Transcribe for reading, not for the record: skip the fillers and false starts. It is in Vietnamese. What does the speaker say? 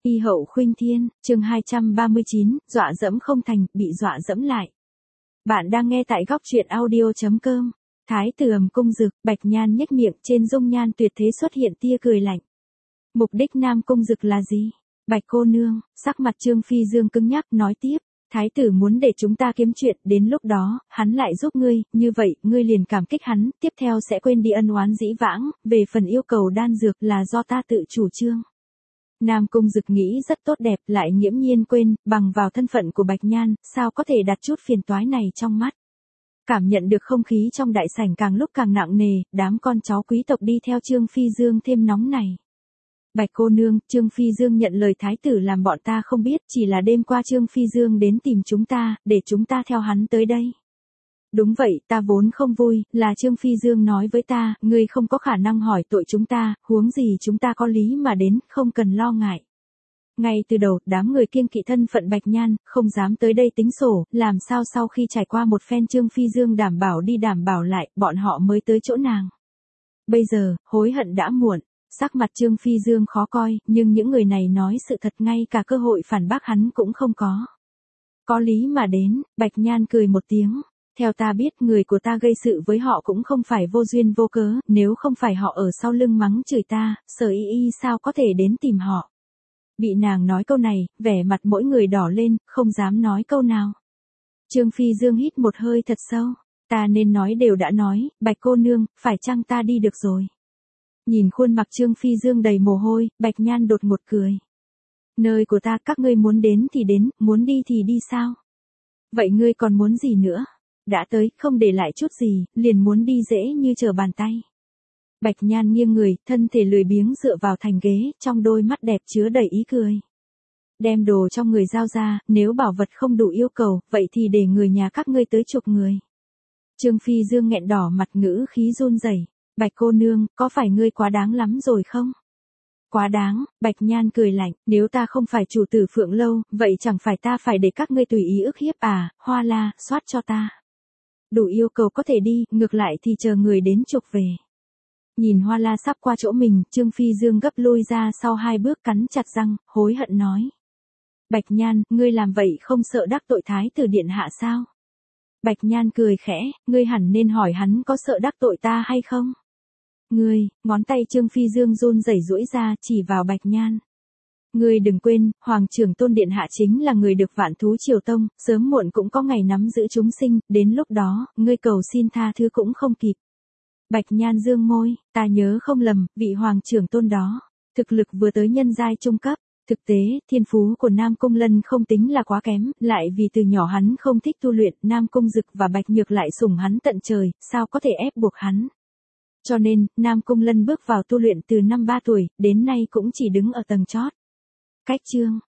Y hậu khuynh thiên, chương 239, dọa dẫm không thành, bị dọa dẫm lại. Bạn đang nghe tại góc truyện audio.com. Thái tử ầm cung dực, Bạch Nhan nhếch miệng, trên dung nhan tuyệt thế xuất hiện tia cười lạnh. Mục đích Nam cung dực là gì? Bạch cô nương, sắc mặt Trương Phi Dương cứng nhắc nói tiếp. Thái tử muốn để chúng ta kiếm chuyện, đến lúc đó, hắn lại giúp ngươi, như vậy, ngươi liền cảm kích hắn, tiếp theo sẽ quên đi ân oán dĩ vãng, về phần yêu cầu đan dược là do ta tự chủ trương. Nam cung dực nghĩ rất tốt đẹp, lại nghiễm nhiên quên, bằng vào thân phận của Bạch Nhan, sao có thể đặt chút phiền toái này trong mắt. Cảm nhận được không khí trong đại sảnh càng lúc càng nặng nề, đám con cháu quý tộc đi theo Trương Phi Dương thêm nóng này. Bạch cô nương, Trương Phi Dương nhận lời thái tử làm bọn ta không biết, chỉ là đêm qua Trương Phi Dương đến tìm chúng ta, để chúng ta theo hắn tới đây. Đúng vậy, ta vốn không vui, là Trương Phi Dương nói với ta, ngươi không có khả năng hỏi tội chúng ta, huống gì chúng ta có lý mà đến, không cần lo ngại. Ngay từ đầu, đám người kiêng kỵ thân phận Bạch Nhan, không dám tới đây tính sổ, làm sao sau khi trải qua một phen Trương Phi Dương đảm bảo đi đảm bảo lại, bọn họ mới tới chỗ nàng. Bây giờ, hối hận đã muộn. Sắc mặt Trương Phi Dương khó coi, nhưng những người này nói sự thật ngay cả cơ hội phản bác hắn cũng không có. Có lý mà đến, Bạch Nhan cười một tiếng. Theo ta biết người của ta gây sự với họ cũng không phải vô duyên vô cớ, nếu không phải họ ở sau lưng mắng chửi ta, Sở Y sao có thể đến tìm họ. Bị nàng nói câu này, vẻ mặt mỗi người đỏ lên, không dám nói câu nào. Trương Phi Dương hít một hơi thật sâu. Ta nên nói đều đã nói, Bạch cô nương, phải chăng ta đi được rồi. Nhìn khuôn mặt Trương Phi Dương đầy mồ hôi, Bạch Nhan đột ngột cười. Nơi của ta các ngươi muốn đến thì đến, muốn đi thì đi sao? Vậy ngươi còn muốn gì nữa? Đã tới, không để lại chút gì, liền muốn đi dễ như trở bàn tay. Bạch Nhan nghiêng người, thân thể lười biếng dựa vào thành ghế, trong đôi mắt đẹp chứa đầy ý cười. Đem đồ trong người giao ra, nếu bảo vật không đủ yêu cầu, vậy thì để người nhà các ngươi tới chuộc người. Trương Phi Dương nghẹn đỏ mặt ngữ khí run rẩy. Bạch cô nương, có phải ngươi quá đáng lắm rồi không? Quá đáng, Bạch Nhan cười lạnh, nếu ta không phải chủ tử Phượng Lâu, vậy chẳng phải ta phải để các ngươi tùy ý ức hiếp à, Hoa La, soát cho ta. Đủ yêu cầu có thể đi, ngược lại thì chờ người đến chuộc về. Nhìn Hoa La sắp qua chỗ mình, Trương Phi Dương gấp lui ra sau 2 bước cắn chặt răng, hối hận nói. Bạch Nhan, ngươi làm vậy không sợ đắc tội thái tử điện hạ sao? Bạch Nhan cười khẽ, ngươi hẳn nên hỏi hắn có sợ đắc tội ta hay không? Ngươi, ngón tay Trương Phi Dương run rẩy duỗi ra chỉ vào Bạch Nhan. Ngươi đừng quên, Hoàng trưởng tôn điện hạ chính là người được Vạn Thú Triều Tông, sớm muộn cũng có ngày nắm giữ chúng sinh, đến lúc đó, ngươi cầu xin tha thứ cũng không kịp. Bạch Nhan dương môi, ta nhớ không lầm, vị Hoàng trưởng tôn đó, thực lực vừa tới nhân giai trung cấp. Thực tế, thiên phú của Nam Cung Lân không tính là quá kém, lại vì từ nhỏ hắn không thích tu luyện, Nam Cung Dực và Bạch Nhược lại sủng hắn tận trời, sao có thể ép buộc hắn. Cho nên, Nam Cung Lân bước vào tu luyện từ năm 3 tuổi, đến nay cũng chỉ đứng ở tầng chót. Cách chương,